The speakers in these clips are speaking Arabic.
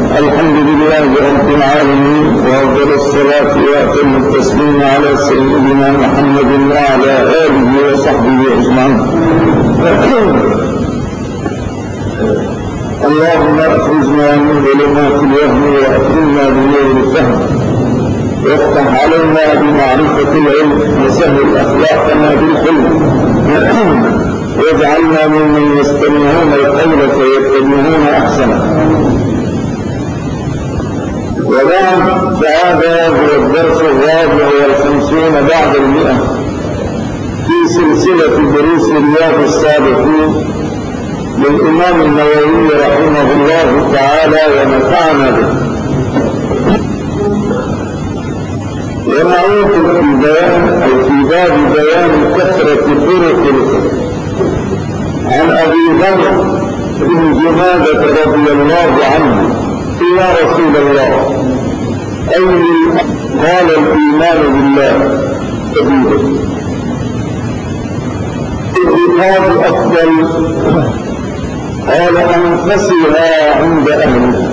الحمد لله رب العالمين، وأفضل الصلاة وأتم التسليم على سيدنا محمد وعلى آله وصحبه أجمعين. اللهم أخرجنا من ظلمات الوهم وأكرمنا بنور الفهم، وافتح علينا بمعرفة العلم، وسهل أخلاقنا بالحلم، واجعلنا ممن يستمعون القول فيتبعون أحسنه. وبعد، فهذا هو الدرس 54 بعد 100 في سلسلة دروس رياض الصالحين للإمام النووي رحمه الله تعالى ونفعنا به. ونعود في بيان أو في باب بيان كثرة طرق الفقه عن أبي ذر بن جنادة رضي الله عنه: يا رسول الله، قال الإيمان بالله كبير، الرقاب أفضل، قال أنفسها عند أهلها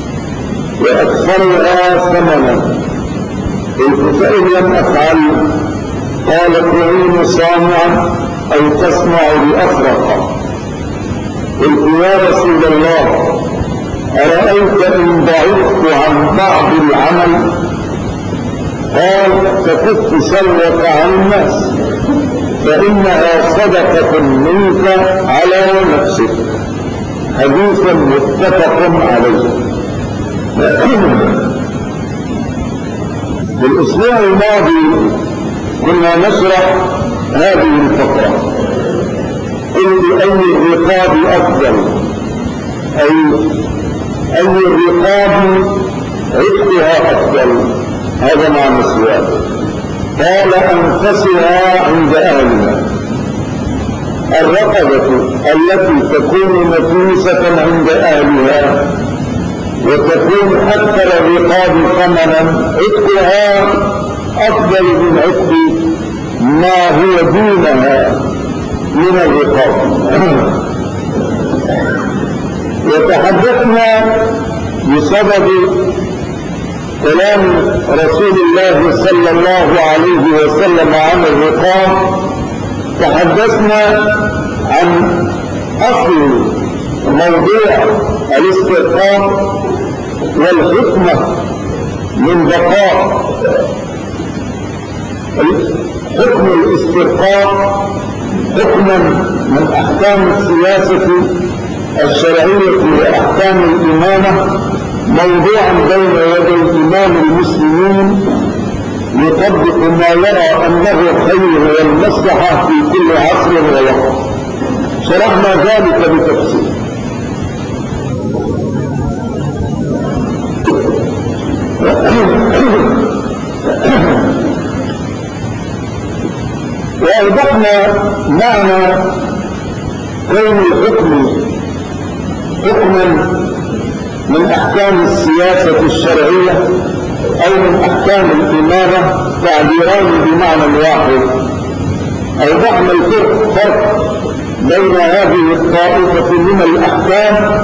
وأكثرها ثمنا، قلت فإن لم أفعل؟ قال تعين صانعا أو تصنع بأفرق. قلت يا رسول الله، أرأيت إن ضعفت عن بعض العمل؟ قال تكف سرك عن الناس، فإنها صدقة منك على نفسك. حديث متفق عليه. في الأسبوع الماضي كنا نشرح هذه الفقرة، قلت أي الرقاب أفضل، أي الرقاب عتقها أفضل، هذا معنى السؤال. قال أنفسها عند أهلها، الرقبة التي تكون نفيسة عند أهلها وتكون أكثر الرقاب ثمنا، عتقها أفضل من عتق ما هو دونها من الرقاب. وتحدثنا بسبب كلام رسول الله صلى الله عليه وسلم عن الرقاب، تحدثنا عن أصل موضوع الاسترقاق والحكمة من بقاء حكم الاسترقاق حكما من أحكام السياسة الشرعية وأحكام الإمامة، موضوعا بين يدي إمام المسلمين يطبق ما يرى أنه خير والمصلحة في كل عصر ووقت. شرحنا ذلك بتفصيل. وأوضحنا معنى كون الحكم حكما من أحكام السياسة الشرعية أو من أحكام الإمامة تعبيران بمعنى واحد. أوضحنا الفرق بين هذه الطائفة من الأحكام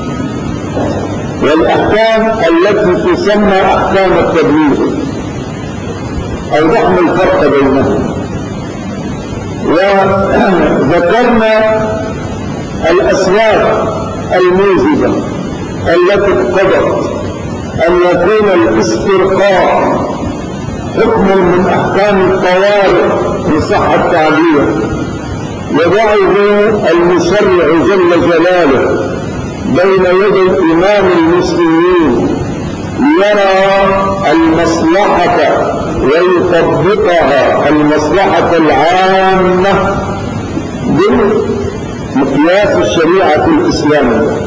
والأحكام التي تسمى أحكام التبليغ، أوضحنا الفرق بينهم، وذكرنا الأسباب الموجبة التي اقتضت أن يكون الاسترقاق حكما من أحكام الطوارئ بصح التعبير، يضعه المشرع جل جلاله بين يدي إمام المسلمين ليرى المصلحة ويطبقها المصلحة العامة بمقياس الشريعة الإسلامية.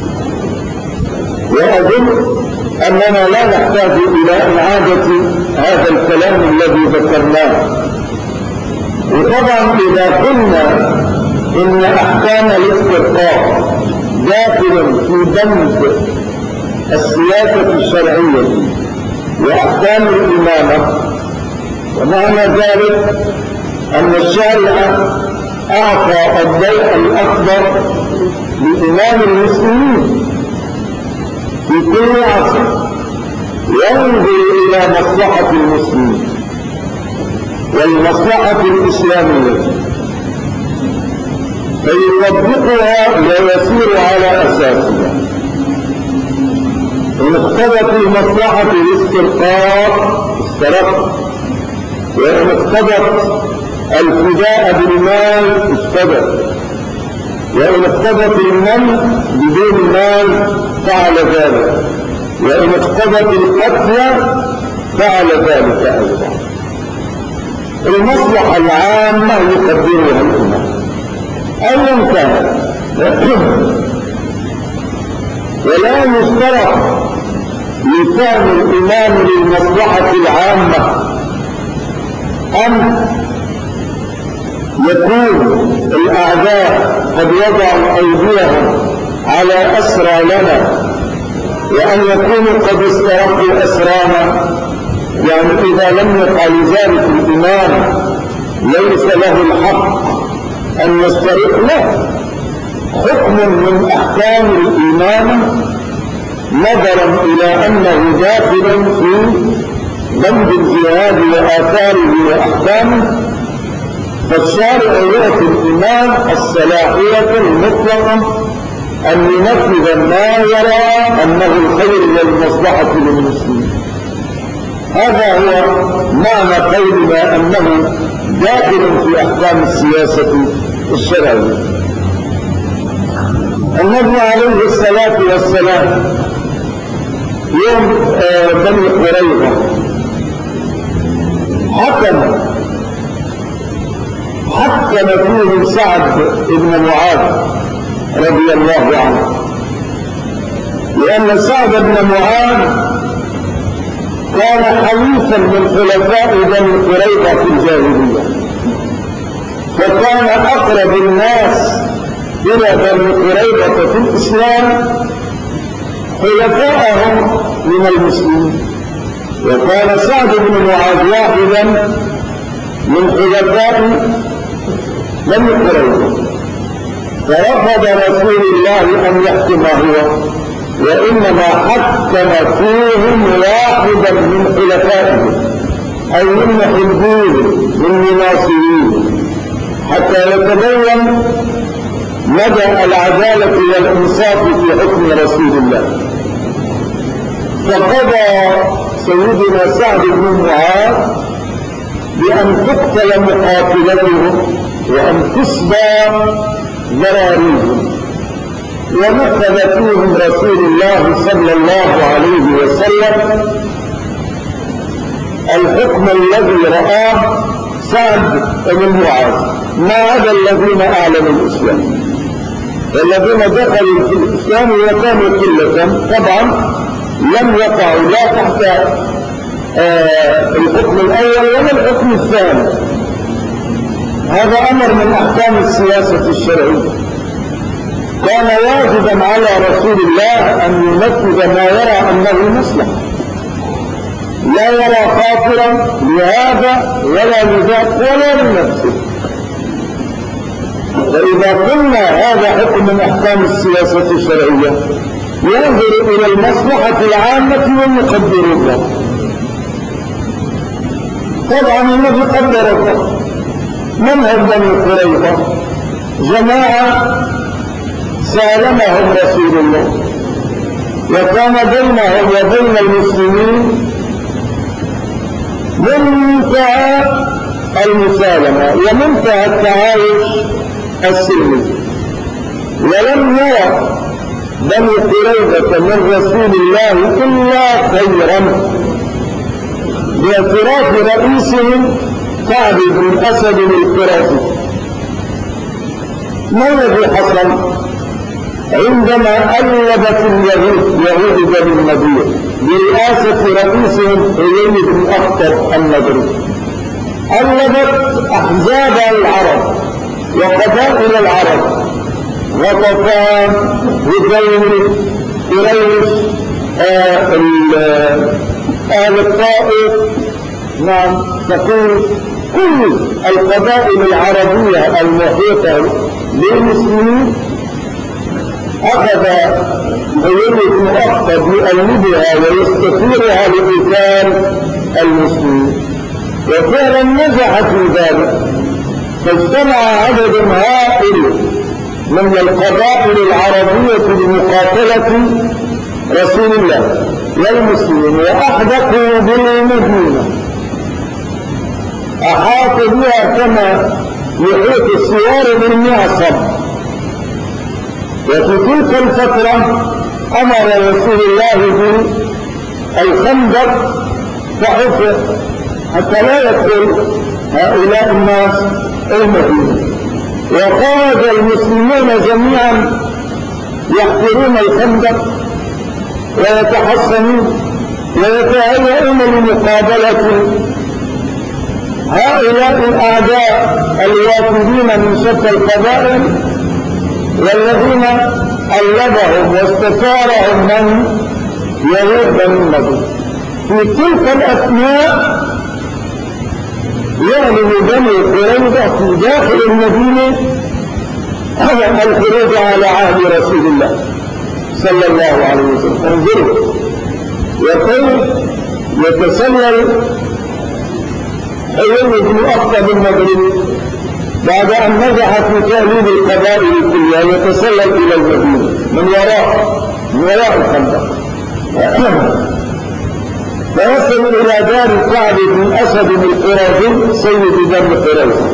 وأظن أننا لا نحتاج إلى إعادة هذا الكلام الذي ذكرناه. وطبعا إذا قلنا إن أحكام الاسترقاق داخل في بند السياسة الشرعية وأحكام الإمامة، ومعنى ذلك أن الشارع أعطى الضوء الأكبر لإمام المسلمين في في كل عصر ينظر إلى مصلحة المسلمين والمصلحة الإسلامية فيطبقها ويسير على أساسها. إن اقتضت المصلحة الاسترقاق استرق، وإن اقتضت الفداء بالمال افتدى، وإن اقتضت المن بدون مال فعل ذلك، وإن اقتضت القتل فعل ذلك أيضا. المصلحة العامة يقدرها الإمام أيا كان، ولا يشترط لفهم الإمام للمصلحة العامة أن يكون الأعداء قد وضعوا أيديهم على أسرى لنا، وأن يكونوا قد استرقوا أسرانا. يعني إذا لم يفعل ذلك الإمام ليس له الحق أن يسترق له حكم من أحكام الإمام، نظرا إلى أنه داخل في ضمن الجهاد وآثاره وأحكامه، فالشارع يعطي الإمام الصلاحية المطلقة أن ينفذ ما يرى أنه الخير والمصلحة للمسلمين. هذا هو معنى قولنا أنه داخل في أحكام السياسة الشرعية. النبي عليه الصلاة والسلام يوم بني قريظة حكم فيهم سعد بن معاذ رضي الله عنه، لأن سعد بن معاذ كان حليفا من خلفاء بني قريظة في الجاهلية، وكان أقرب الناس إلى بني قريظة في الإسلام خلفاءهم من المسلمين، وكان سعد بن معاذ واحدا من خلفاء بني قريظة، فرفض رسول الله أن يحكم هو، وإنما حكم فيهم واحدا من خلفائهم أي من محبين من مناصرين، حتى يتبين مدى العدالة والإنصاف في حكم رسول الله. فقضى سيدنا سعد بن معاذ بأن تقتل مقاتلتهم وأن تصبى ذراريهم، ونفذ فيهم رسول الله صلى الله عليه وسلم الحكم الذي رآه سعد بن معاذ، ما عدا الذين أعلنوا الإسلام. والذين دخلوا في الإسلام وكانوا قلة طبعا لم يقعوا لا تحت الحكم الأول ولا الحكم الثاني. هذا أمر من أحكام السياسة الشرعية، كان واجبا على رسول الله أن ينفذ ما يرى أنه مصلح، لا يرى خاطرا لهذا ولا لذاك ولا لنفسه. فإذا قلنا هذا حكم من أحكام السياسة الشرعية ينظر إلى المصلحة العامة ويقدر الله. طبعا الذي قدر الله منهج بني قريظة جماعة سالمهم رسول الله، وكان بينهم وبين المسلمين منتهى المسالمة ومنتهى التعايش السلمي، ولم يرى بني قريظة من رسول الله إلا خيرا، باعتراف رئيسهم كعب بن أسد القرظي. ما الذي حصل عندما ألبت يهود بني النضير برئاسة رئيسهم حيي بن أخطب النضري؟ ألبت أحزاب العرب وقبائل العرب، غطفان، هذيل، قريش، آل الطائف، نعم ثقيف، كل القبائل العربية المحيطة بالمسلمين أخذ حيي بن أخطب يؤلبها ويستثيرها لقتال المسلمين، وفعلا نجح في ذلك، فاجتمع عدد هائل من القبائل العربية لمقاتلة رسول الله والمسلمين، وأحدقوا بالمدينة، أحاط بها كما يحيط السوار بالمعصم. وفي تلك الفترة أمر رسول الله بالخندق فحفر حتى لا يدخل هؤلاء الناس المدينة، وخرج المسلمون جميعا يحفرون الخندق ويتحصنون ويتهيئون لمقابلة هؤلاء الأعداء الوافدين من شتى القبائل والذين قلبهم واستثارهم من يهود من المدينة. في تلك الأثناء يعلن بني قريظة في داخل المدينة الخروج على عهد رسول الله صلى الله عليه وسلم. انظروا وكيف يتسلل حيي بن أخطب المغرب بعد أن نجح في تأليب القبائل كلها يتسلل إلى المدينة من وراء الخندق، فيصل إلى دار كعب بن أسد القرظي سيد بني قريظة،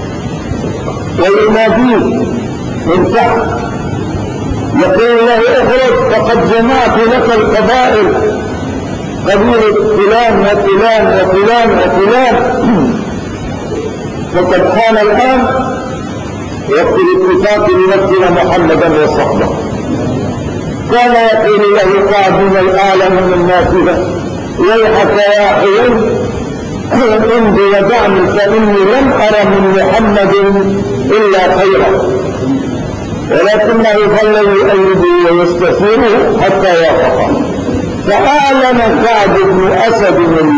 ويناديه من تحت يقول له اخرج فقد جمعت لك القبائل، قبيلة فلان وفلان وفلان وفلان، وقد حان الآن وقت الاتفاق لنقتل محمدا وصحبه. كان يقول له كعب بن الأعلم من النافذة ويحك يا حيي امضي ودعني فإني لم أرى من محمد إلا خيرا، ولكنه ظل يؤيده ويستثيره حتى وافق. فأعلن كعب بن أسد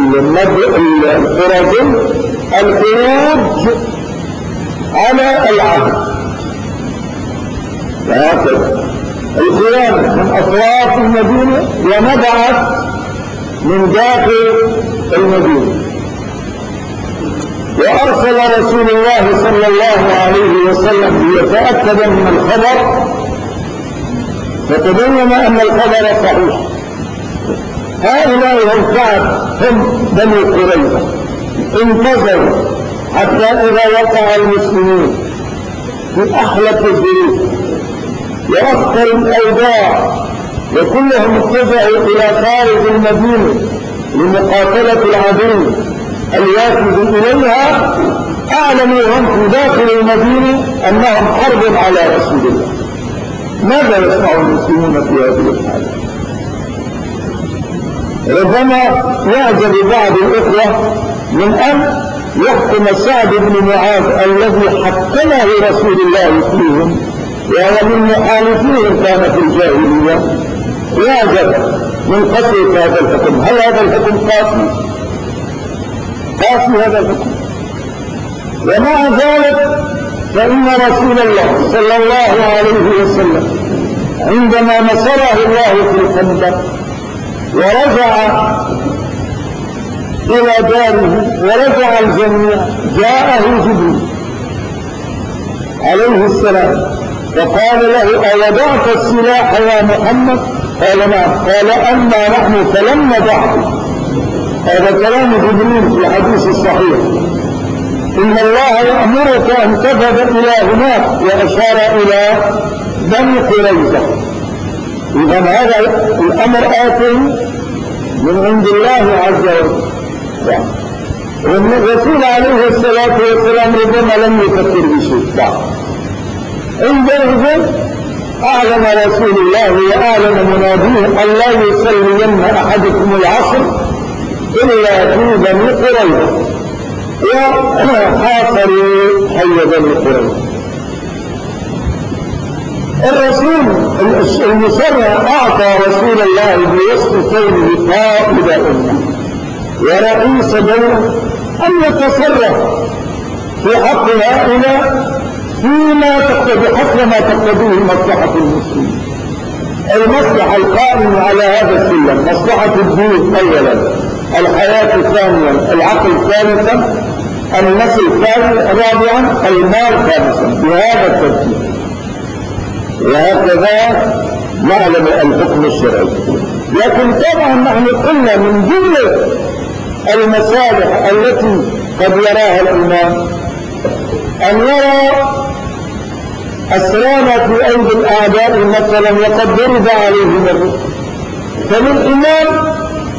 القرظي الخروج على العهد، وهكذا الخروج من أطراف المدينة ونبعث من داخل المدينة. وأرسل رسول الله صلى الله عليه وسلم ليتأكد من الخبر، فتبين أن الخبر صحيح. هؤلاء هم كعب هم بني قريظة، انتظروا حتى إذا وقع المسلمون في أحلك الظروف وأخطر الأوضاع وكلهم اتجهوا إلى خارج المدينة لمقاتلة العدو الوافد إليها، أعلنوا هم في داخل المدينة أنهم حرب على رسول الله. ماذا يصنع المسلمون في هذه الحالة؟ ربما يعجب بعض الإخوة من أن يحكم سعد بن معاذ الذي حكمه رسول الله فيهم وهو من محالفيهم كان في الجاهلية، يعجب من قسوة هذا الحكم. هل هذا الحكم قاسي هذا الحكم؟ ومع ذلك فإن رسول الله صلى الله عليه وسلم عندما نصره الله في الخندق ورجع إلى داره ورجع الجميع، جاءه جبريل عليه السلام فقال له أوضعت السلاح يا محمد؟ قال نعم. قال أما نحن فلم ندعه. هذا كلام جبريل في الحديث الصحيح، إن الله يأمرك أن تذهب إلى هناك، وأشار إلى بني قريظة. إذن هذا الأمر آتي من عند الله عز وجل، والرسول عليه الصلاة والسلام ربما لم يفكر بشيء. عندئذ أعلن رسول الله وأعلن مناديه أن لا يصلين أحدكم العصر إلا في بني قريظة، وحاصروا حي بني قريظة. الرسول المشرع أعطى رسول الله بوصف كونه قائد أمة ورئيس دولة أن يتصرف في حق هؤلاء فيما تقتضي حسب ما تقتضيه مصلحة المسلمين. المصلحة القائمة على هذا السلم مصلحة الدين أولا، الحياة ثانيا، العقل ثالثا، النسل رابعا، المال خامسا، بهذا الترتيب. وهكذا نعلم الحكم الشرعي. لكن طبعا نحن قلنا من جملة المصالح التي قد يراها الإمام أن يرى أسرانا في أيدي الأعداء مثلا وقد ضرب عليهم الرسل، فللإمام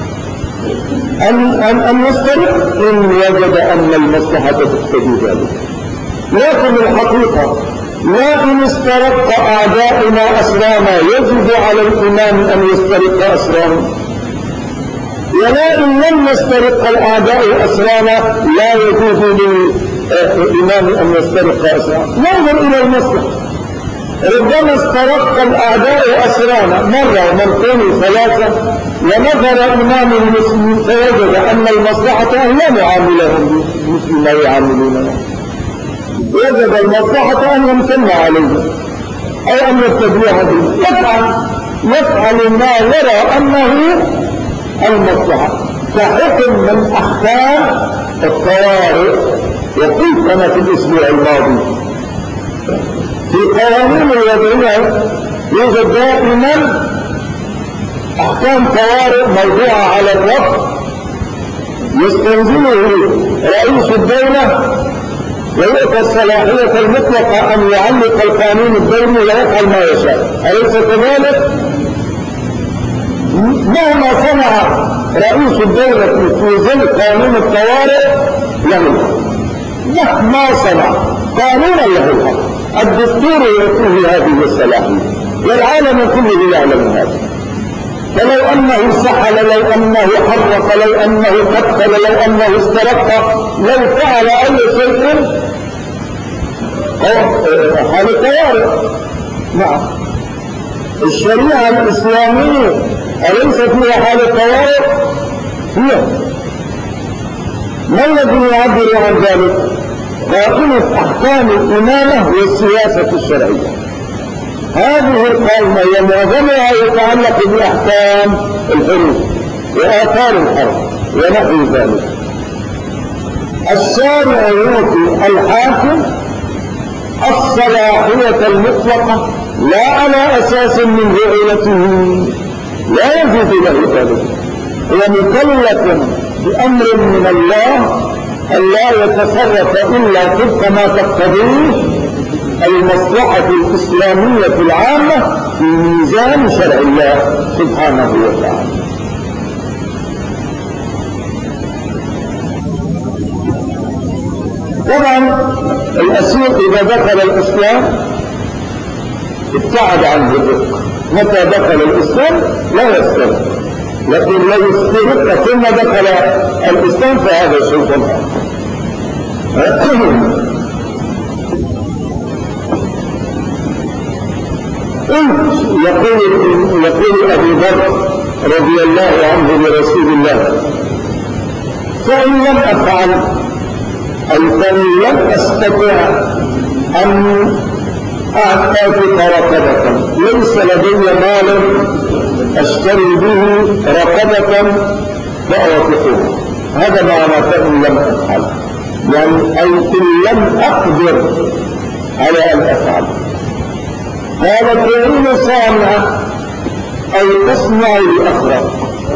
أن يسترق إن وجد أن المصلحة تقتضي ذلك. لكن الحقيقة لا إن استرق أعداؤنا أسرانا يجب على الإمام أن يسترق أسرانا، ولا إن لم يسترق الأعداء أسرانا لا يجوز للإمام أن يسترق أسرانا. ننظر إلى المصلحة. ربما استرق الأعداء أسرانا مرة ومرتين وثلاثة، ونظر إمام المسلمين فوجد أن المصلحة أن لا نعاملهم مثل ما يعاملوننا، وجد المصلحة أن يمتن عليهم أو أن يتبعها به، يفعل ما يرى أنه المصلحة، كحكم من أحكام الطوارئ. وقلت أنا في الأسبوع الماضي في قوانين الوضعية يوجد دائما أحكام طوارئ موضوعة على الرفض يستنزله رئيس الدولة ويؤتى الصلاحية المطلقة أن يعلق القانون الدولي ويفعل ما يشاء، أليس كذلك؟ مهما صنع رئيس الدولة في ظل قانون الطوارئ له، مهما صنع قانونا له الحق، الدستور يعطيه هذه الصلاحية والعالم كله يعلم هذا. فلو أنه سحل، لو أنه حرق، لو أنه قتل، لو أنه استرق، لو فعل أي شيء حال طوارئ. نعم، الشريعة الإسلامية أليس فيها حال طوارئ؟ هي. ما الذي يعبر عن ذلك؟ قائمة أحكام الإمامة والسياسة الشرعية. هذه القائمة ومعظمها يتعلق بأحكام الحروب وآثار الحرب ونحو ذلك. الشارع يعطي الحاكم الصلاحية المطلقة لا على أساس من رؤيته، لا يجوز له ذلك. هو مكلف بأمر من الله أن لا يتصرف إلا طبق ما تقتضيه المصلحة الإسلامية العامة في ميزان شرع الله سبحانه وتعالى. طبعا الأسير إذا دخل الإسلام ابتعد عنه الرق، متى دخل الإسلام لا يسترق، لكن لو استرق ثم دخل الإسلام فهذا شيء آخر. يقول أبي ذر رضي الله عنه لرسول الله: فإن لم أفعل أي فإن لم أستطع أن أعتقد رقبة، ليس لدي مال أشتري به رقبة فأعتقها، هذا معنى فإن لم أفعل، يعني أي إن لم أقدر على أن أفعل. قال تعين صانع أي تصنع لأخرى،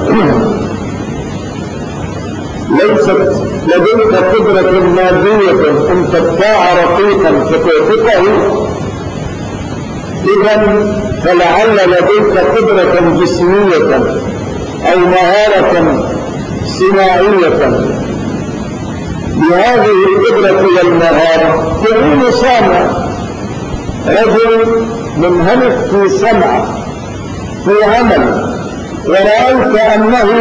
ليست لديك قدرة مادية أن تبتاع رقيقا فتعتقه، إذن فلعل لديك قدرة جسمية أو مهارة صناعية، بهذه القدرة والمهارة تعين صانع. رجل منهمك في صنعة في عمل ورأيت أنه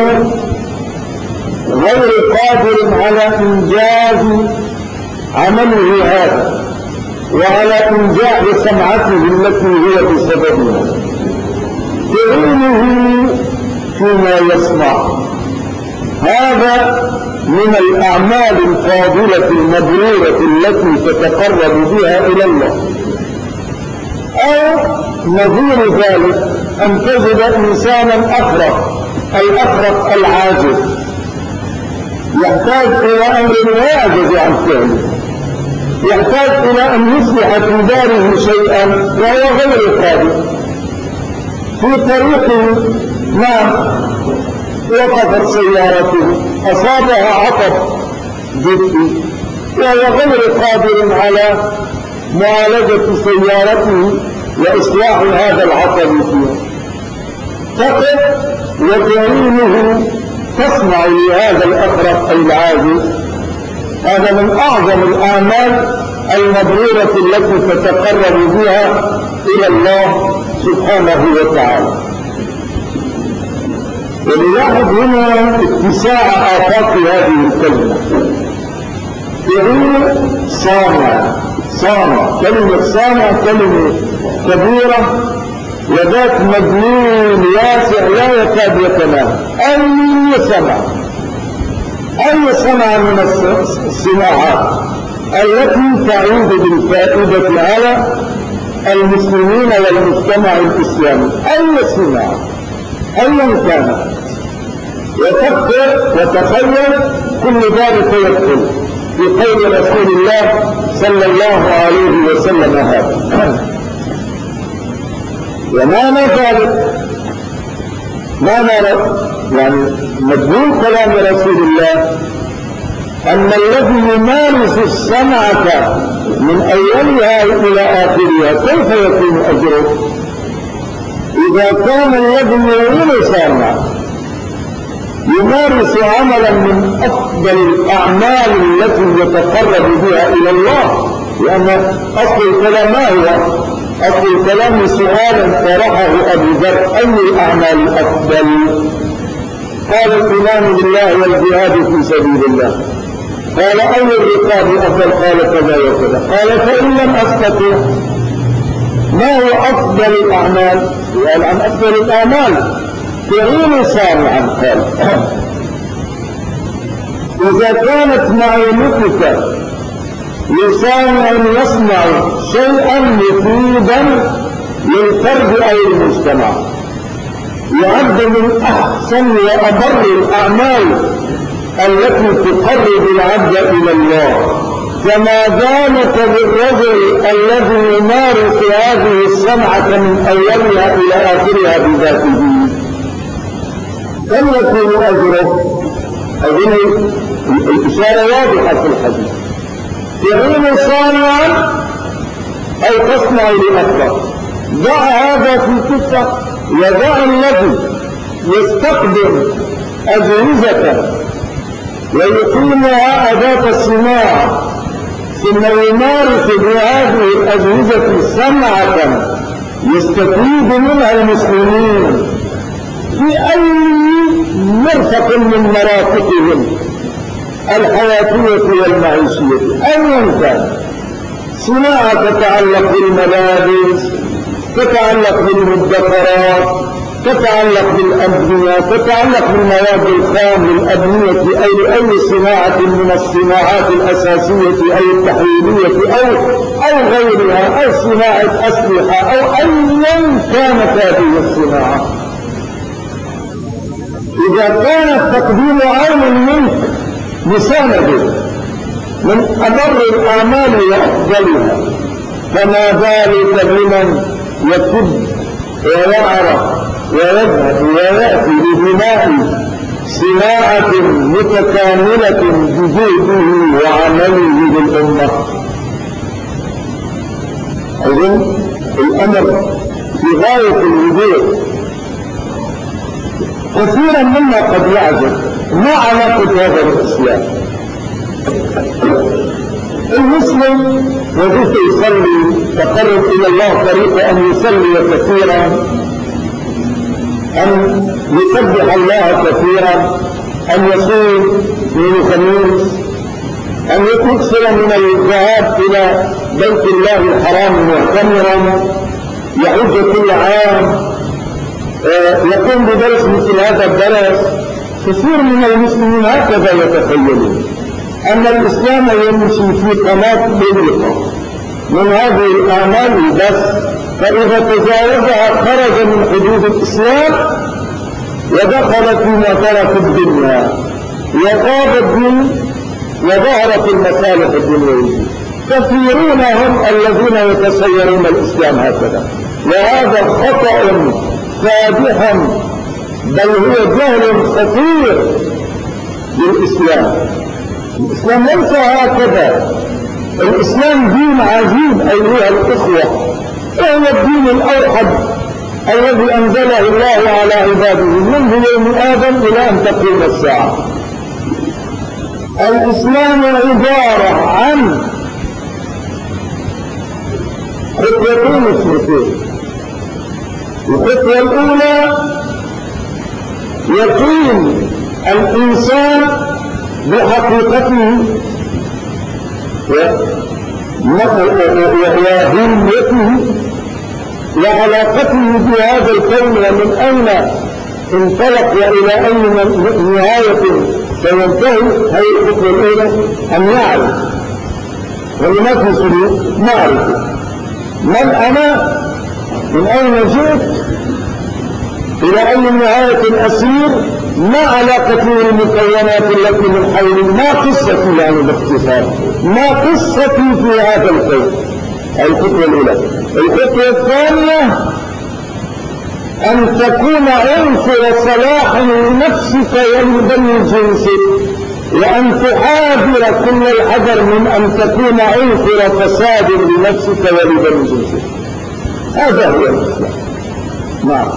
غير قادر على إنجاز عمله هذا وعلى إنجاز صنعته التي هي بسببها، تعينه فيما يصنع. هذا من الأعمال الفاضلة المبرورة التي تتقرب بها إلى الله. أو نظير ذلك أن تجد إنسانا الأخرق العاجز يحتاج إلى أمر لا يعجز عن فعله، يحتاج إلى أن يصلح في داره شيئا وهو غير قادر. في طريقه وقفت سيارته أصابها عطب جدي وهو غير قادر على معالجة سيارته وإصلاح هذا العطب فيها، فقط وتعينه تصنع لهذا الأخرق العاجز. هذا من أعظم الأعمال المبرورة التي تتقرب بها إلى الله سبحانه وتعالى. ونلاحظ هنا اتساع آفاق هذه الكلمة. فعل صانع، كلمة صانع كلمة كبيرة وذات مضمون واسع لا يكاد يتناهى. أي صنع من الصناعات التي تعود بالفائدة على المسلمين والمجتمع الإسلامي، أي صناعة أيا كانت، وتفكر وتخيل كل ذلك يدخل في قول رسول الله صلى الله عليه وسلم هذا. ومعنى ذلك يعني مدلول كلام رسول الله أن الذي يمارس الصنعة من أولها إلى آخرها كيف يكون أجره؟ إذا كان الذي يعين صانع يمارس عملا من أفضل الأعمال التي يتقرب بها إلى الله، لأن أصل الكلام ما هو؟ أصل الكلام سؤالا طرحه أبو ذر: أي الأعمال أفضل؟ قال الإيمان بالله والجهاد في سبيل الله. قال أي الرقاب أفضل؟ قال كذا وكذا. قال فإن لم أستطع ما هو أفضل الأعمال؟ سؤال عن أفضل الأعمال. تعين صانعا. قال إذا كانت معونتك لصانع يصنع شيئا مفيدا للفرد أو المجتمع يعد من أحسن وأبر الأعمال التي تقرب العبد إلى الله، فما ذلك بالرجل الذي يمارس هذه الصنعة من أولها إلى آخرها بذاته، كم يكون أجره؟ أظن الإشارة واضحة في الحديث. تعين صانعا أو تصنع لأخرى. ضع هذا في كفة وضع الذي يستقبل أجهزة ويقيمها أداة الصناعة ثم يمارس بهذه الأجهزة صنعة يستفيد منها المسلمين في أي مرفق من مرافقهم الحياتية والمعيشية أيا كان. صناعة تتعلق بالملابس، تتعلق بالمدخرات، تتعلق بالأبنية، تتعلق بالمواد الخام للأبنية أي صناعة من الصناعات الأساسية أو التحويلية أو غيرها، أو صناعة أسلحة أو أيا كانت هذه الصناعة. إذا كان تقديم عون منك مسانده من أبر الأعمال وأفضلها، فما ذلك بمن يكب ويعرف ويذهب ويأتي ببناء صناعة متكاملة بجهده وعمله بالأمة. أظن الأمر في غاية الوضوح. كثيرا مما قد يعجب ما علاقة هذا الإسلام؟ المسلم وجدت يصلي تقرب إلى الله طريق أن يصلي كثيرا، أن يسبح الله كثيرا، أن يصوم يوم الخميس، أن يكثر من الذهاب إلى بيت الله الحرام معتمرا، يحج كل عام، يقوم بدرس مثل هذا الدرس. كثير من المسلمين هكذا يتخيلون أن الإسلام يمشي في قناة ضيقة من هذه الأعمال بس، فإذا تجاوزها خرج من حدود الإسلام ودخل في مطرف الدنيا وغاب الدين وظهرت المصالح الدنيوية. كثيرون هم الذين يتصورون الإسلام هكذا، وهذا خطأ فادح بل هو جهل خطير بالإسلام. الإسلام ليس هكذا. الإسلام دين عظيم أيها الإخوة، وهو الدين الأوحد الذي أنزله الله على عباده منذ يوم آدم إلى أن تقوم الساعة. الإسلام عبارة عن خطوتين اثنتين. الخطوة الأولى يقين الإنسان بحقيقته وهمته وعلاقته بهذا الكون ومن أين انطلق وإلى أي نهاية سينتهي. هذه الخطوة الأولى أن يعرف، ولما في سلوك معرفة من أنا، من أين جئت، إلى أي نهاية أسير، ما علاقتي بالمكونات التي من حولي، ما قصتي يعني باختصار، ما قصتي في هذا الكون. الخطوة الأولى. الخطوة الثانية أن تكون عنصر صلاح لنفسك ولبني جنسك، وأن تحاذر كل الحذر من أن تكون عنصر فساد لنفسك ولبني جنسك. هذا هو الإسلام. نعم.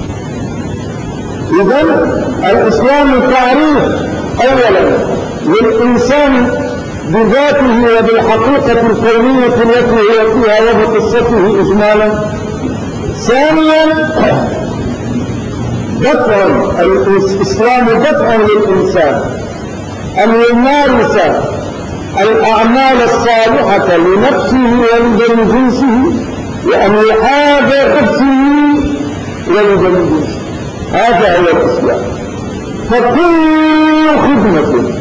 إذن الإسلام تعريف أولا للإنسان بذاته وبالحقيقة الكونية التي هو فيها وبقصته إجمالا. ثانيا دفع الإسلام دفع للإنسان أن يمارس الأعمال الصالحة لنفسه ولبني جنسه، وأن يحاذر نفسه ولبني جنسه. هذا هو الإسلام. فكل خدمة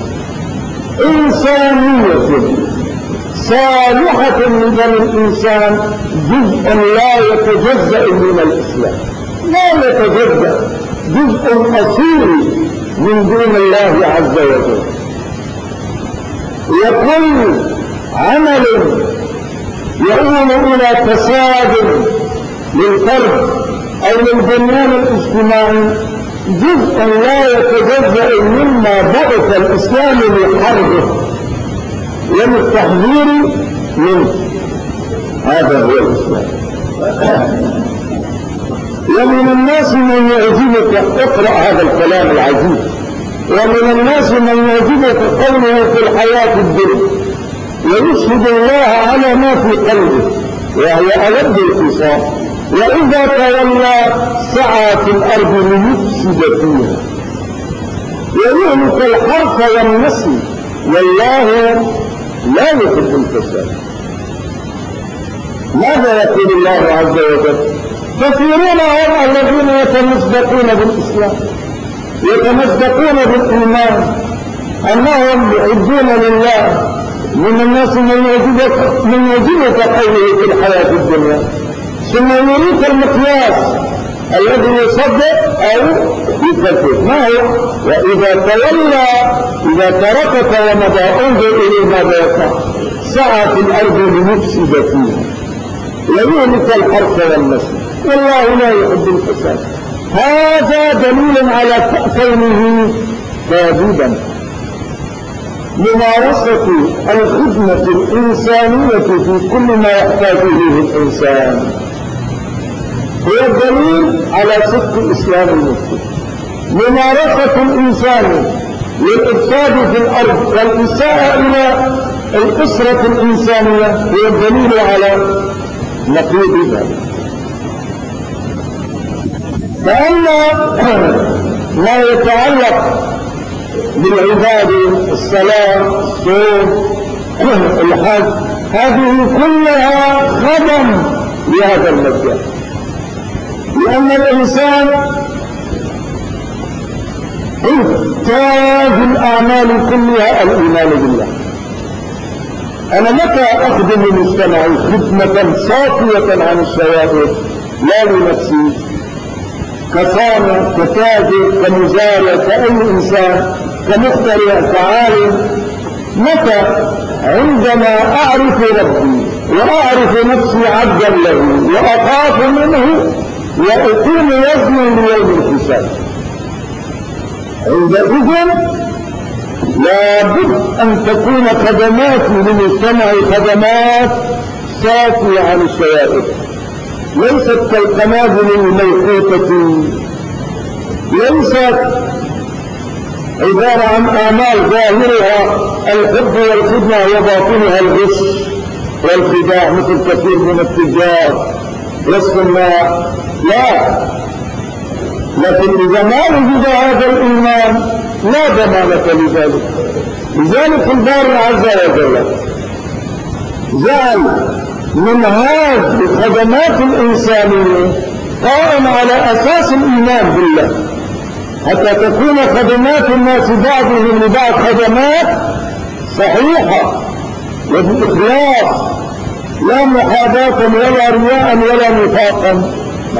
إنسانية صالحة لبني الإنسان جزء لا يتجزأ من الإسلام، لا يتجزأ، جزء أصيل من دون الله عز وجل. وكل عمل يؤول إلى فساد للفرد أو للبنيان الاجتماعي جزء لا يتجزأ مما بعث الإسلام لحربه وللتحذير منه. هذا هو الإسلام. ومن الناس من يعجبك، اقرأ هذا الكلام العجيب، ومن الناس من يعجبك قوله في الحياة الدنيا ويشهد الله على ما في قلبه وهي ألد الخصام، وإذا تولى سعى في الأرض ليفسد فيها ويهلك الحرث والنسل والله لا يحب الفساد. ماذا يقول الله عز وجل؟ كثيرون هم الذين يتمسكون بالإسلام، يتمسكون بالإيمان، أنهم يحبون لله. من الناس من يعجبك قوله في الحياة الدنيا، ثم يريك المقياس الذي يصدق أو يكذب. ما هو؟ وإذا تولى، إذا تركك ومضى انظر إليه ماذا يصنع، سعى في الأرض ليفسد فيها ويهلك الحرث والنسل والله لا يحب الفساد. هذا دليل على كونه كاذبا. ممارسة الخدمة الإنسانية في كل ما يحتاج إليه الإنسان هو الدليل على صدق إسلام المسلم. ممارسة الإنسان للإفساد في الأرض والإساءة إلى الأسرة الإنسانية هو الدليل على نقيض ذلك. فأما ما يتعلق بالعبادة، الصلاة، الصوم، الحج، هذه كلها خدم لهذا المبدأ، لأن الإنسان تاج الأعمال كلها الإيمان بالله. أنا متى أخدم مجتمعي خدمة صافية عن الشوائب لا لنفسي كصانع كتاجر كمزارع كأي إنسان كمخترع كعالم؟ متى؟ عندما أعرف ربي وأعرف نفسي عبدا له وأخاف منه وأقيم وزنا ليوم الحساب. عندئذ لابد أن تكون خدماتي للمجتمع خدمات صافية عن الشوائب، ليست كالقنابل الموقوتة، ليست عبارة عن أعمال ظاهرها الحب والخدمة وباطنها الغش والخداع مثل كثير من التجار والصناع. لا، لكن إذا ما وجد هذا الإيمان لا ضمانة لذلك. لذلك الباري عز وجل جعل منهاج الخدمات الإنسانية قائم على أساس الإيمان بالله، حتى تكون خدمات الناس بعضهم لبعض خدمات صحيحة وبإخلاص، لا محاباة ولا رياء ولا نفاقا.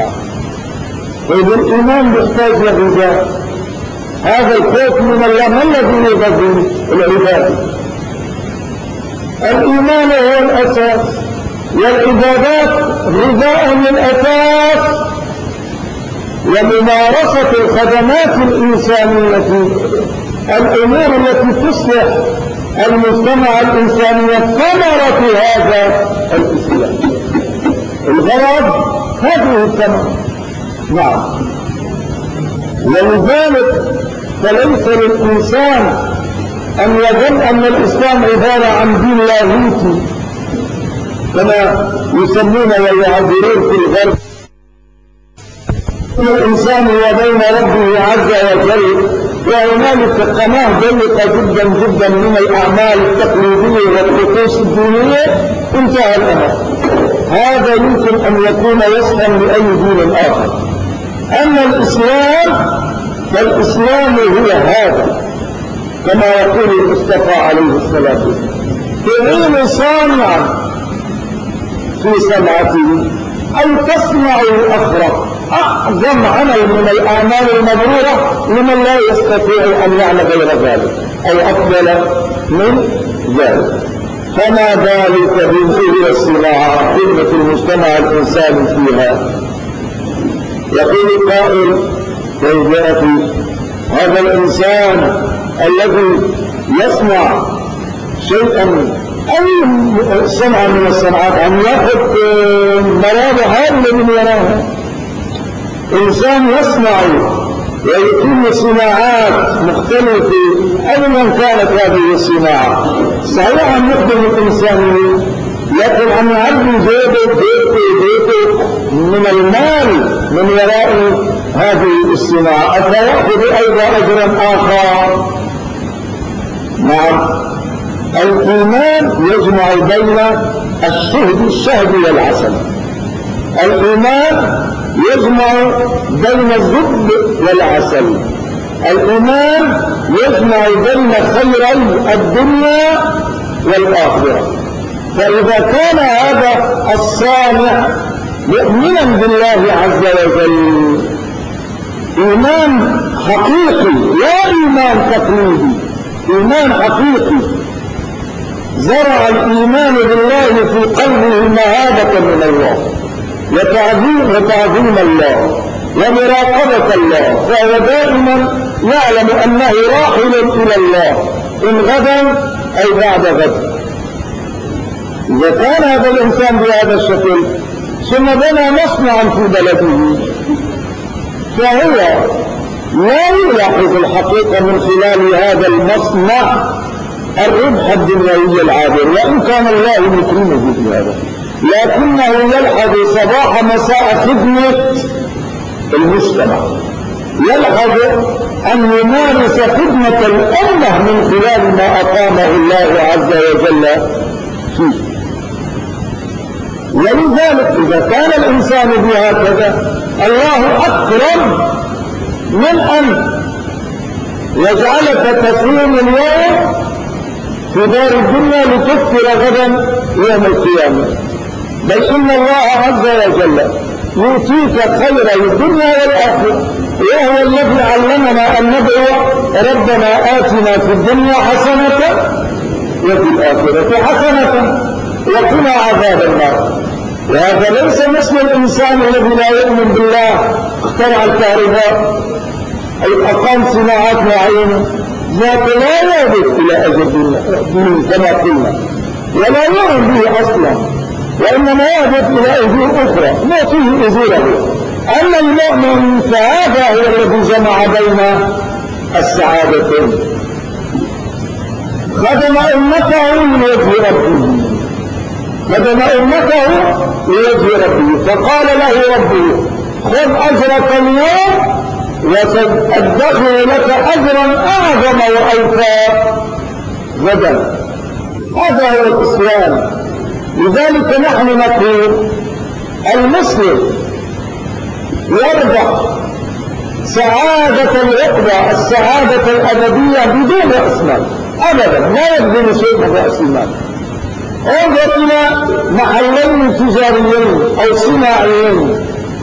وبالإيمان يحتاج لغذاء. هذا الخوف من الله ما الذي يغذي العباد؟ الإيمان هو الأساس، والعبادات غذاء للأساس. وممارسة الخدمات الإنسانية الأمور التي تصلح المجتمع الإنساني ثمرة هذا الإسلام. الغرض هذه الثمرة. نعم. ولذلك فليس للإنسان أن يظن أن الإسلام عبارة عن دين لاهوتي كما يسمون ويعبرون في الغرب. الإنسان وبين ربه عز وجل، وهنالك قناة ضيقة جدا جدا من الأعمال التقليدية والطقوس الدينية، انتهى الأمر. هذا يمكن أن يكون وصفا لأي دين آخر. أما الإسلام فالإسلام هو هذا كما يقول المصطفى عليه الصلاة والسلام: تعين صانعا في صنعته أو تصنع الأخرى. أعظم عمل من الأعمال المبرورة لمن لا يستطيع أن يعمل غير ذلك أو أفضل من ذلك. فما ذلك بهذه الصناعة خدمة المجتمع الإنساني فيها. يقول قائل ويجاء هذا الإنسان الذي يصنع شيئا أي صنعة من الصنعات أن يأخذ مرابع هذا من يراها. إنسان يصنع ويقيم صناعات مختلفة أيا كانت هذه الصناعة. صحيح أن يخدم الإنسانية، لكن أن يعبي بيته من المال من وراء هذه الصناعة فيأخذ أيضا أجرا آخر. نعم. الإيمان يجمع بين الشهد والعسل. الإيمان يجمع بين الزبد والعسل. الإيمان يجمع بين خيري الدنيا والآخرة. فإذا كان هذا الصانع مؤمنا بالله عز وجل إيمان حقيقي لا إيمان تقليدي، إيمان حقيقي زرع الإيمان بالله في قلبه مهابة من الله وتعظيم الله ومراقبة الله، فهو دائما يعلم أنه راحل إلى الله إن غدا أي بعد غد. إذا كان هذا الإنسان بهذا الشكل ثم بنى مصنعا في بلده فهو لا يلاحظ الحقيقة من خلال هذا المصنع الربح الدنيوي العابر، وإن كان الله مكرمه بهذا، لكنه يلحظ صباح مساء خدمة المجتمع، يلحظ أن يمارس خدمة الأمة من خلال ما أقامه الله عز وجل فيه. ولذلك إذا كان الإنسان بهكذا الله أكرم من أن يجعلك تصوم اليوم في دار الدنيا لتكثر غدا يوم القيامة. بل إن الله عز وجل يؤتيك خير الدنيا والآخرة، وهو الذي علمنا أن ندعو ربنا آتنا في الدنيا حسنة وفي الآخرة حسنة وقنا عذاب النار. وهذا ليس مثل الإنسان الذي لا يؤمن بالله، اخترع الكهرباء أي أقام صناعات معينة ذات لا يهدف إلى أجل دين كما قلنا، ولا يؤمن به أصلا، وإنما يهدف إلى أجور أخرى نعطيه أجوره. أما المؤمن فهذا هو الذي جمع بين السعادتين، خدم أمته لوجه ربه، خدم أمته لوجه ربه، فقال له ربه خذ أجرك اليوم وسأدخر لك أجرا أعظم وأوفى غدا. هذا هو الإسلام. لذلك نحن نقول المسلم يربح سعادة العقبة، السعادة الأبدية بدون رأس مال أبدا، لا يبذل شيء من رأس المال. انظر إلى محلين تجاريين أو صناعيين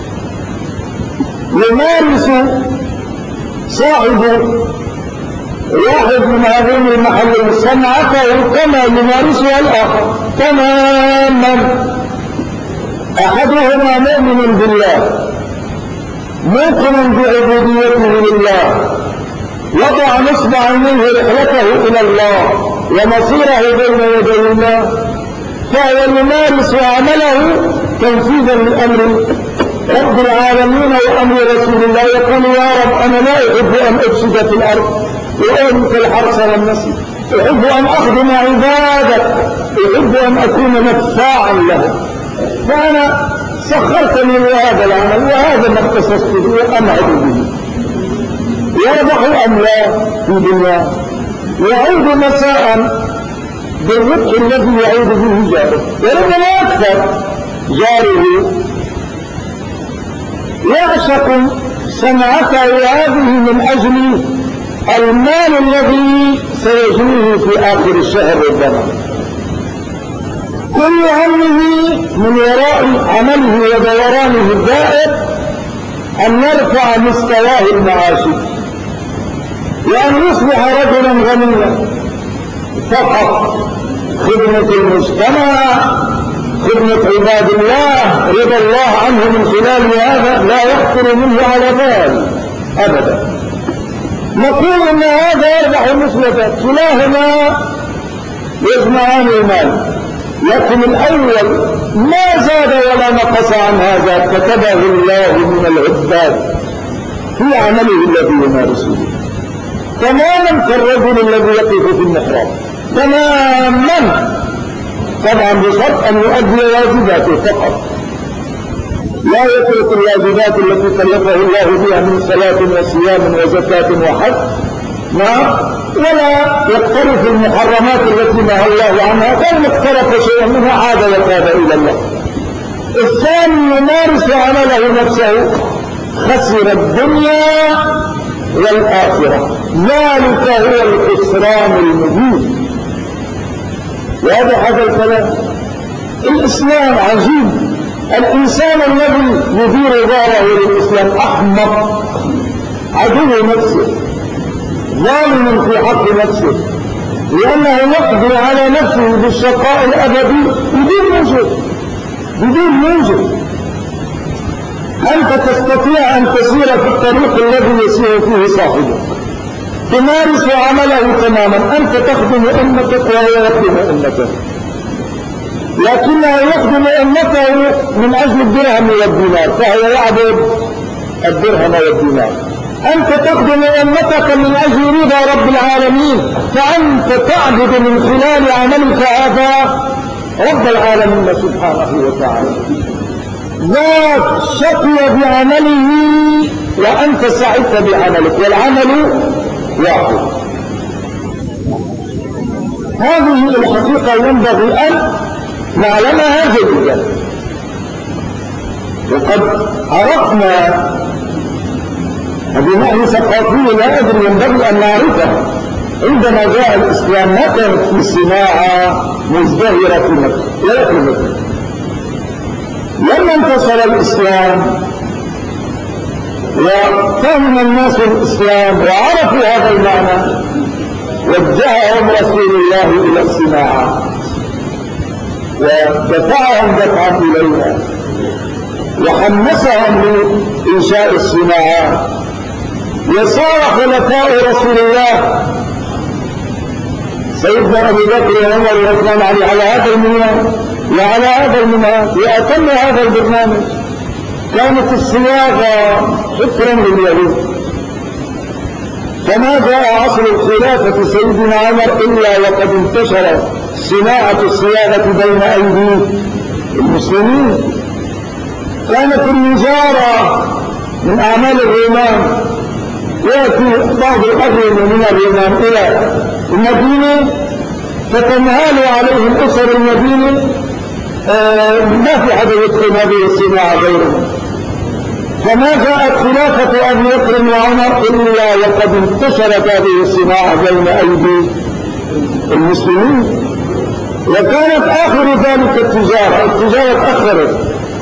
يمارس صاحب واحد من هذين المحلين صنعته كما يمارسها الآخر تماما. أحدهما مؤمن بالله موقن بعبوديته لله، وضع نصب عينيه رحلته إلى الله ومصيره بين يدي الله، فهو يمارس عمله تنفيذا لأمر رب العالمين وأمر رسول الله. يقول يا رب أنا لا أحب أن أفسد في الأرض وأهلك الحرث والنسل، أحب أن أخدم عبادك، أحب أن أكون نفاعا له، فأنا سخرتني لهذا العمل وهذا ما اختصصت به وأمعد به. يربح أم لا في دنيا، يعود مساء بالربح الذي يعود به جاره، وربما أكثر. جاره يعشق صنعته هذه من أجل المال الذي سيجنيه في آخر الشهر ربما. كل همه من وراء عمله ودورانه الدائر أن يرفع مستواه المعاشي وأن يصبح رجلا غنيا فقط، خدمة المجتمع، خدمة عباد الله، رضا الله عنه من خلال هذا لا يخطر منه على بال أبدا. نقول أن هذا يربح مثلث كلاهما يجمعان المال، لكن الأول ما زاد ولا نقص عن هذا، كتبه الله من العباد في عمله الذي يمارسه تماما كالرجل الذي يقف في المحراب تماما، طبعا بشرط أن يؤدي واجباته فقط، لا يترك الواجبات التي كلفه الله بها من صلاة وصيام وزكاة وحج، ولا يقترف المحرمات التي نهى الله عنها، فإن اقترف شيئا منها عاد وتاب إلى الله. الثاني يمارس عمله نفسه، خسر الدنيا والآخرة، ذلك هو الخسران المبين. واضح هذا الكلام؟ الإسلام عجيب. الإنسان الذي يدير ظهره للإسلام أحمق، عدو نفسه، ظالم في حق نفسه، لأنه يقضي على نفسه بالشقاء الأبدي بدون موجب. أنت تستطيع أن تسير في الطريق الذي يسير فيه صاحبك، تمارس عمله تماما، أنت تخدم أمتك وهو يخدم أمته، لكنه يخدم أمته من أجل الدرهم والدينار، فهو يعبد الدرهم والدينار. أنت تخدم أمتك من أجل رضا رب العالمين، فأنت تعبد من خلال عملك هذا رب العالمين سبحانه وتعالى. لا شقي بعمله وأنت سعدت بعملك، والعمل واحد. هذه الحقيقة ينبغي أن نعلمها جيدا، وقد عرفنا هذه نحن ثقافية لا أدري ينبغي أن نعرفها، عندما جاء الإسلام ما كانت في صناعة مزدهرة في مكة ولا في مكة. لما انتصر الإسلام وفهم الناس الإسلام وعرفوا هذا المعنى وجههم رسول الله إلى الصناعة ودفعهم دفعا إليها وحمسهم لإنشاء الصناعات. وصار خلفاء رسول الله سيدنا أبي بكر وعمر وعثمان على هذا المنهج وعلى هذا المنهج وأتم هذا البرنامج. كانت الصياغة فكرا لليهود، فما جاء عصر الخلافة سيدنا عمر إلا وقد انتشر صناعة الصياغة بين أيدي المسلمين. كانت النجارة من أعمال الرومان، يأتي بعض الأغنياء من الرومان إلى المدينة فتنهال عليهم أسر المدينة، ما في حدا يدخل هذه الصناعة غيرهم. فما جاءت خلافة أبي بكر وعمر إلا وقد انتشرت هذه الصناعة بين أيدي المسلمين. وكانت آخر ذلك التجارة تأخرت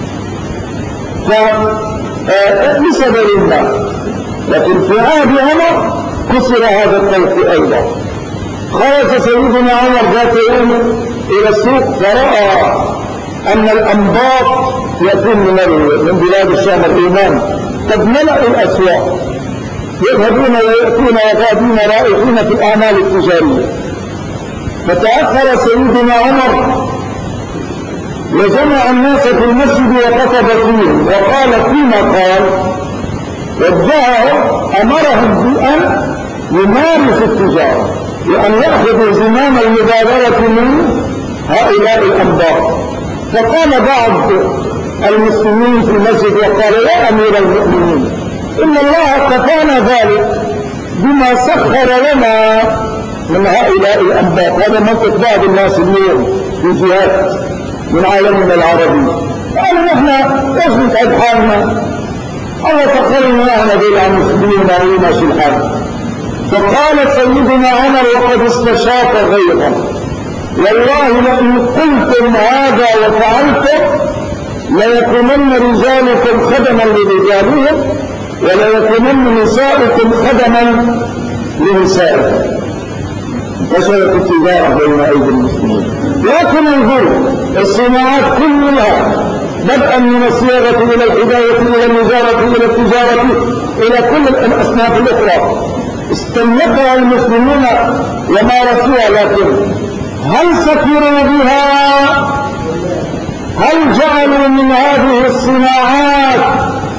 لسبب ما، لكن في عهد عمر كسر هذا الطرف أيضا. خرج سيدنا عمر ذات يوم إلى السوق فرأى أن الأنباط يأتون من بلاد الشام الإيمان قد ملأوا الأسواق، يذهبون ويأتون وقادين رائحين في الأعمال التجارية. فتأخر سيدنا عمر وجمع الناس في المسجد وخطب فيهم وقال فيما قال وجههم أمرهم بأن يمارسوا التجارة وأن يأخذوا زمام المبادرة من هؤلاء الأنباط. فقال بعض المسلمين في المسجد وقال يا أمير المؤمنين إن الله كفانا ذلك بما سخر لنا من هؤلاء الأنباط. هذا منطق بعض الناس اليوم في جهات من عالمنا العربي، قالوا نحن ايش نتعب حالنا، الله سخرنا نحن دول عن المسلمين وماشي الحال. فقال سيدنا عمر وقد استشاف غيظا والله لئن قلتم هذا وفعلتم ليكونن رجالكم خدما لرجالهم وليكونن نساؤكم خدما لنسائكم. انتشرت التجارة بين أيدي المسلمين. لكن انظروا الصناعات كلها بدءا من الصياغة إلى الحداية إلى النجارة إلى التجارة إلى كل الأصناف الأخرى استملكها المسلمون ومارسوها. لكن هل سكروا بها؟ هل جعلوا من هذه الصناعات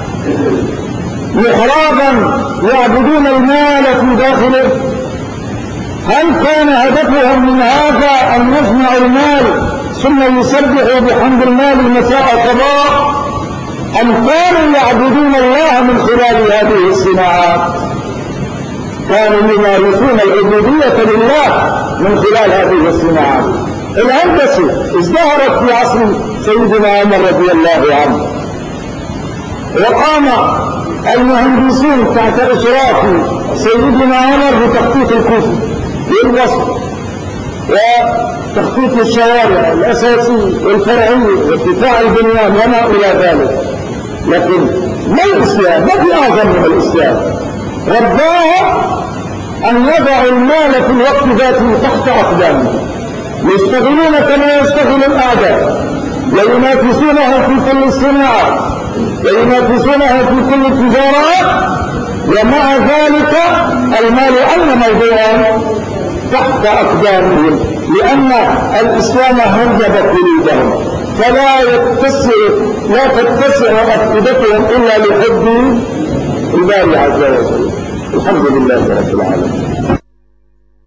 محرابا يعبدون المال في داخله؟ هل كان هدفهم من هذا أن يجمعوا المال ثم يسبحوا بحمد المال مساء صباح، أم كانوا يعبدون الله من خلال هذه الصناعات؟ كانوا يمارسون العبودية لله من خلال هذه الصناعات. الهندسة ازدهرت في عصر سيدنا عمر رضي الله عنه، وقام المهندسون تحت إشراف سيدنا عمر بتخطيط الكوفة والوسط وتخطيط الشوارع الأساسية والفرعية وارتفاع البنيان وما إلى ذلك. لكن ما الإسلام؟ ما في أعظم من الإسلام. رباه أن يضعوا المال في الوقت ذاته تحت أقدامه، يشتغلون كما يشتغل الأعداء وينافسونه في كل الصناعات وينافسونه في كل التجارات، ومع ذلك المال أين موضوعا؟ تحت أقدامهم، لأن الإسلام هنجب قلوبهم لا تتسع أفئدتهم إلا لحب الله عز وجل. الحمد لله رب العالمين.